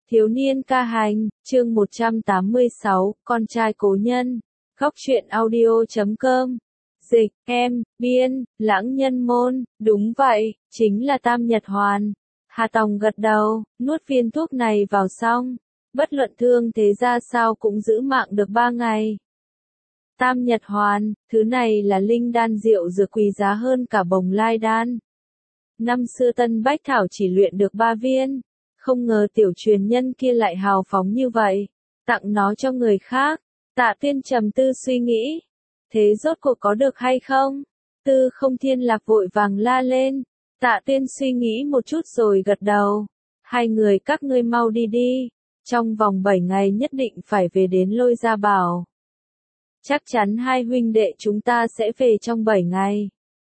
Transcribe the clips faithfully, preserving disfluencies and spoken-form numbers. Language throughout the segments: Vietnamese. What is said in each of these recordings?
Thiếu niên ca hành, chương một trăm tám mươi sáu, con trai cố nhân. Góc truyện audio chấm com. Dịch, em, biên, lãng nhân môn, đúng vậy, chính là Tam Nhật Hoàn. Hà Tòng gật đầu, nuốt viên thuốc này vào xong. Bất luận thương thế ra sao cũng giữ mạng được ba ngày. Tam Nhật Hoàn, thứ này là linh đan rượu dược quý giá hơn cả bồng lai đan. Năm xưa Tân Bách Thảo chỉ luyện được ba viên. Không ngờ tiểu truyền nhân kia lại hào phóng như vậy, tặng nó cho người khác. Tạ Tuyên trầm tư suy nghĩ, thế rốt cuộc có được hay không? Tư Không Thiên Lạc vội vàng la lên. Tạ Tuyên suy nghĩ một chút rồi gật đầu. Hai người các ngươi mau đi đi, trong vòng bảy ngày nhất định phải về đến Lôi Gia Bảo. Chắc chắn hai huynh đệ chúng ta sẽ về trong bảy ngày.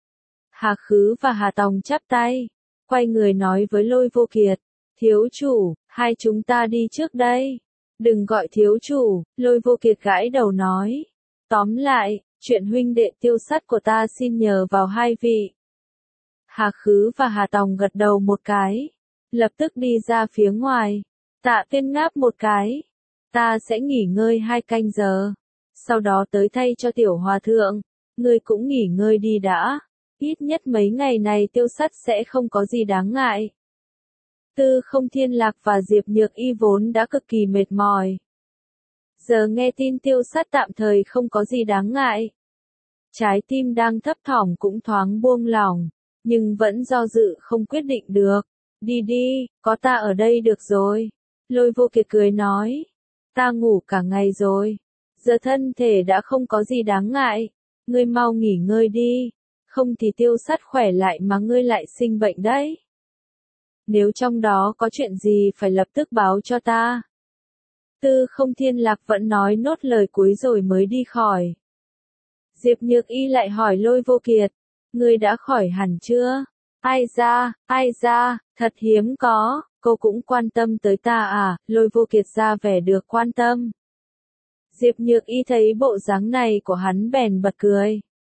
Hà Khứ và Hà Tòng chắp tay, quay người nói với Lôi Vô Kiệt. Thiếu chủ, hai chúng ta đi trước đây. Đừng gọi thiếu chủ, Lôi Vô Kiệt gãi đầu nói. Tóm lại, chuyện huynh đệ tiêu sắt của ta xin nhờ vào hai vị. Hà Khứ và Hà Tòng gật đầu một cái, lập tức đi ra phía ngoài. Tạ Tuyên ngáp một cái. Ta sẽ nghỉ ngơi hai canh giờ, sau đó tới thay cho tiểu hòa thượng. Ngươi cũng nghỉ ngơi đi đã, ít nhất mấy ngày này tiêu sắt sẽ không có gì đáng ngại. Tư Không Thiên Lạc và Diệp Nhược Y vốn đã cực kỳ mệt mỏi. Giờ nghe tin tiêu sắt tạm thời không có gì đáng ngại. Trái tim đang thấp thỏm cũng thoáng buông lỏng, nhưng vẫn do dự không quyết định được. Đi đi, có ta ở đây được rồi. Lôi Vô Kiệt cười nói. Ta ngủ cả ngày rồi. Giờ thân thể đã không có gì đáng ngại. Ngươi mau nghỉ ngơi đi. Không thì tiêu sắt khỏe lại mà ngươi lại sinh bệnh đấy. Nếu trong đó có chuyện gì phải lập tức báo cho ta. Tư Không Thiên Lạc vẫn nói nốt lời cuối rồi mới đi khỏi. Diệp Nhược Y lại hỏi Lôi Vô Kiệt. Ngươi đã khỏi hẳn chưa? Ai ra, ai ra, thật hiếm có, cô cũng quan tâm tới ta à? Lôi Vô Kiệt ra vẻ được quan tâm. Diệp Nhược Y thấy bộ dáng này của hắn bèn bật cười.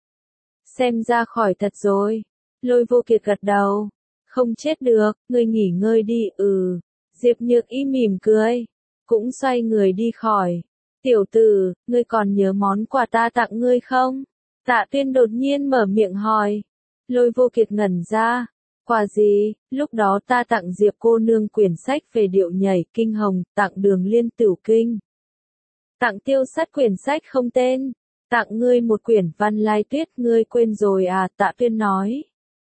Xem ra khỏi thật rồi. Lôi Vô Kiệt gật đầu. Không chết được, ngươi nghỉ ngơi đi. Ừ. Diệp Nhược Y mỉm cười, cũng xoay người đi khỏi. Tiểu tử, ngươi còn nhớ món quà ta tặng ngươi không? Tạ Tuyên đột nhiên mở miệng hỏi. Lôi Vô Kiệt ngẩn ra. Quà gì? Lúc đó ta tặng Diệp cô nương quyển sách về điệu nhảy kinh hồng, tặng Đường Liên Tửu Kinh. Tặng tiêu sắt quyển sách không tên. Tặng ngươi một quyển Văn Lai Tuyết, ngươi quên rồi à? Tạ Tuyên nói.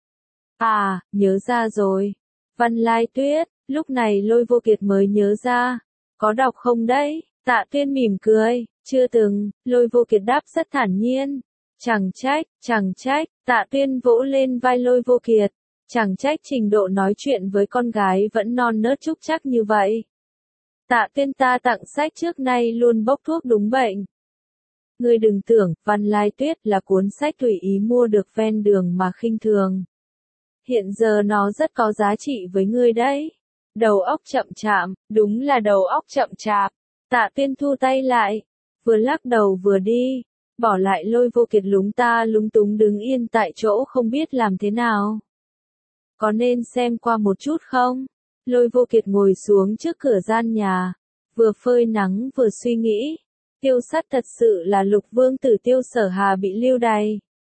À, nhớ ra rồi. Văn Lai Tuyết, lúc này Lôi Vô Kiệt mới nhớ ra. Có đọc không đấy? Tạ Tuyên mỉm cười. Chưa từng, Lôi Vô Kiệt đáp rất thản nhiên. Chẳng trách, chẳng trách. Tạ Tuyên vỗ lên vai Lôi Vô Kiệt. Chẳng trách trình độ nói chuyện với con gái vẫn non nớt trúc chắc như vậy. Tạ Tuyên, ta tặng sách trước nay luôn bốc thuốc đúng bệnh. Ngươi đừng tưởng, Văn Lai Tuyết là cuốn sách tùy ý mua được ven đường mà khinh thường. Hiện giờ nó rất có giá trị với ngươi đấy. Đầu óc chậm chạp, đúng là đầu óc chậm chạp. Tạ Tuyên thu tay lại, vừa lắc đầu vừa đi, bỏ lại Lôi Vô Kiệt lúng ta lúng túng đứng yên tại chỗ không biết làm thế nào. Có nên xem qua một chút không? Lôi Vô Kiệt ngồi xuống trước cửa gian nhà, vừa phơi nắng vừa suy nghĩ. Tiêu sắt thật sự là Lục Vương tử Tiêu Sở Hà bị lưu đày.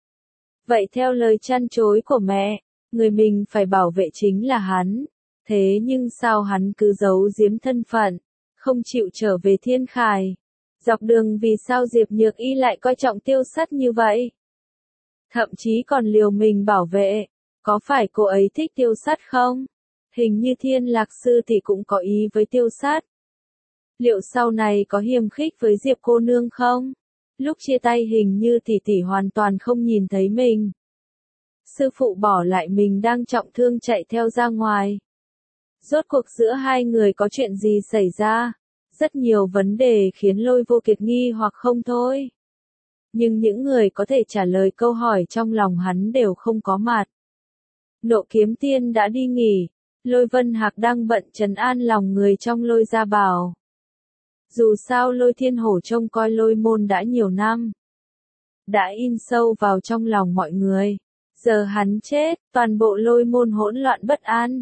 Vậy theo lời chăn chối của mẹ, người mình phải bảo vệ chính là hắn. Thế nhưng sao hắn cứ giấu giếm thân phận, không chịu trở về Thiên Khải? Dọc đường vì sao Diệp Nhược Y lại coi trọng tiêu sắt như vậy? Thậm chí còn liều mình bảo vệ. Có phải cô ấy thích tiêu sắt không? Hình như Thiên Lạc sư thì cũng có ý với tiêu sắt. Liệu sau này có hiềm khích với Diệp cô nương không? Lúc chia tay hình như tỷ tỷ hoàn toàn không nhìn thấy mình. Sư phụ bỏ lại mình đang trọng thương chạy theo ra ngoài. Rốt cuộc giữa hai người có chuyện gì xảy ra? Rất nhiều vấn đề khiến Lôi Vô Kiệt nghi hoặc không thôi. Nhưng những người có thể trả lời câu hỏi trong lòng hắn đều không có mặt. Nộ Kiếm Tiên đã đi nghỉ, Lôi Vân Hạc đang bận trấn an lòng người trong Lôi Gia Bảo. Dù sao Lôi Thiên Hổ trông coi Lôi môn đã nhiều năm, đã in sâu vào trong lòng mọi người. Giờ hắn chết, toàn bộ Lôi môn hỗn loạn bất an.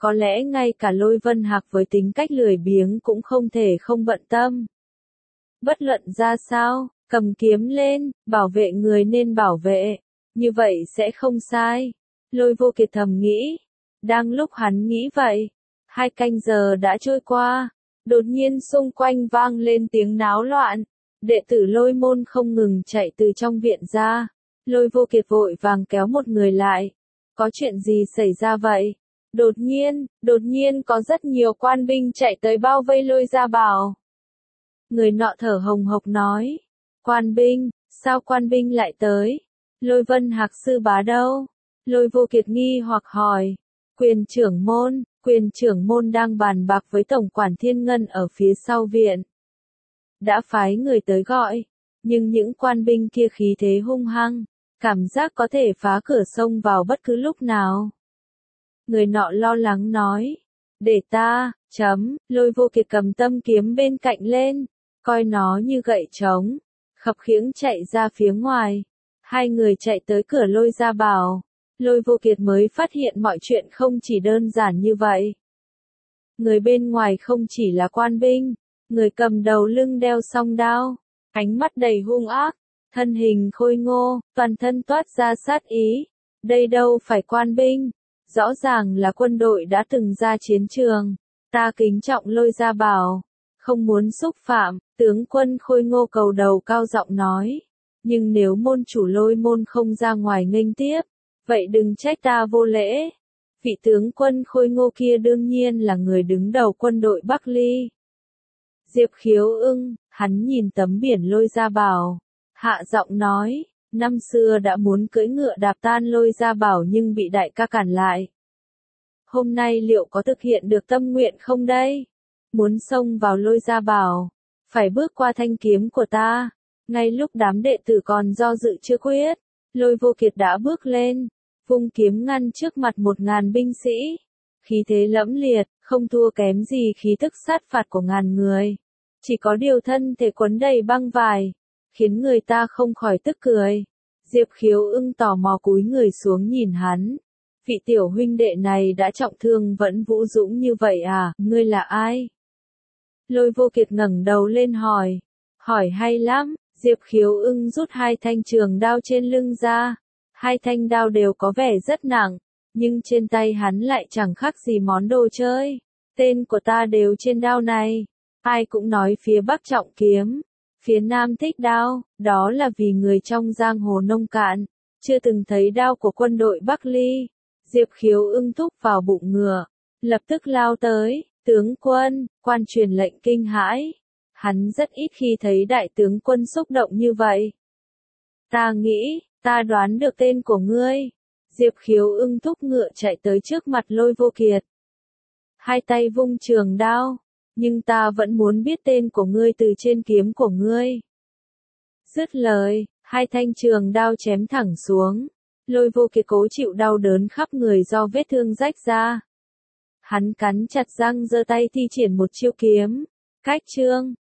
Có lẽ ngay cả Lôi Vân Hạc với tính cách lười biếng cũng không thể không bận tâm. Bất luận ra sao, cầm kiếm lên, bảo vệ người nên bảo vệ. Như vậy sẽ không sai. Lôi Vô Kiệt thầm nghĩ. Đang lúc hắn nghĩ vậy, hai canh giờ đã trôi qua. Đột nhiên xung quanh vang lên tiếng náo loạn. Đệ tử Lôi môn không ngừng chạy từ trong viện ra. Lôi Vô Kiệt vội vàng kéo một người lại. Có chuyện gì xảy ra vậy? Đột nhiên, đột nhiên có rất nhiều quan binh chạy tới bao vây Lôi Gia Bảo. Người nọ thở hồng hộc nói. Quan binh, sao quan binh lại tới? Lôi Vân Hạc sư bá đâu? Lôi Vô Kiệt nghi hoặc hỏi. Quyền trưởng môn, quyền trưởng môn đang bàn bạc với tổng quản Thiên Ngân ở phía sau viện. Đã phái người tới gọi, nhưng những quan binh kia khí thế hung hăng, cảm giác có thể phá cửa sông vào bất cứ lúc nào. Người nọ lo lắng nói, để ta, chấm, Lôi Vô Kiệt cầm tâm kiếm bên cạnh lên, coi nó như gậy trống, khập khiễng chạy ra phía ngoài. Hai người chạy tới cửa Lôi Gia Bảo, Lôi Vô Kiệt mới phát hiện mọi chuyện không chỉ đơn giản như vậy. Người bên ngoài không chỉ là quan binh, người cầm đầu lưng đeo song đao, ánh mắt đầy hung ác, thân hình khôi ngô, toàn thân toát ra sát ý. Đây đâu phải quan binh, rõ ràng là quân đội đã từng ra chiến trường. Ta kính trọng Lôi Gia Bảo, không muốn xúc phạm, tướng quân khôi ngô cầu đầu cao giọng nói. Nhưng nếu môn chủ Lôi môn không ra ngoài nghênh tiếp, vậy đừng trách ta vô lễ. Vị tướng quân khôi ngô kia đương nhiên là người đứng đầu quân đội Bắc Ly. Diệp Khiếu Ưng, hắn nhìn tấm biển Lôi Gia Bảo, hạ giọng nói, năm xưa đã muốn cưỡi ngựa đạp tan Lôi Gia Bảo nhưng bị đại ca cản lại. Hôm nay liệu có thực hiện được tâm nguyện không đây? Muốn xông vào Lôi Gia Bảo, phải bước qua thanh kiếm của ta. Ngay lúc đám đệ tử còn do dự chưa quyết, Lôi Vô Kiệt đã bước lên, vung kiếm ngăn trước mặt một ngàn binh sĩ. Khí thế lẫm liệt, không thua kém gì khí thức sát phạt của ngàn người. Chỉ có điều thân thể quấn đầy băng vải, khiến người ta không khỏi tức cười. Diệp Khiếu Ưng tò mò cúi người xuống nhìn hắn. Vị tiểu huynh đệ này đã trọng thương vẫn vũ dũng như vậy à, ngươi là ai? Lôi Vô Kiệt ngẩng đầu lên hỏi. Hỏi hay lắm, Diệp Khiếu Ưng rút hai thanh trường đao trên lưng ra. Hai thanh đao đều có vẻ rất nặng, nhưng trên tay hắn lại chẳng khác gì món đồ chơi. Tên của ta đều trên đao này. Ai cũng nói phía Bắc trọng kiếm, phía Nam thích đao, đó là vì người trong giang hồ nông cạn, chưa từng thấy đao của quân đội Bắc Ly. Diệp Khiếu Ưng thúc vào bụng ngựa, lập tức lao tới, tướng quân, quan truyền lệnh kinh hãi. Hắn rất ít khi thấy đại tướng quân xúc động như vậy. Ta nghĩ, ta đoán được tên của ngươi. Diệp Khiếu Ưng thúc ngựa chạy tới trước mặt Lôi Vô Kiệt. Hai tay vung trường đao, nhưng ta vẫn muốn biết tên của ngươi từ trên kiếm của ngươi. Dứt lời, hai thanh trường đao chém thẳng xuống. Lôi Vô Kiệt cố chịu đau đớn khắp người do vết thương rách ra. Hắn cắn chặt răng giơ tay thi triển một chiêu kiếm. Cách trương,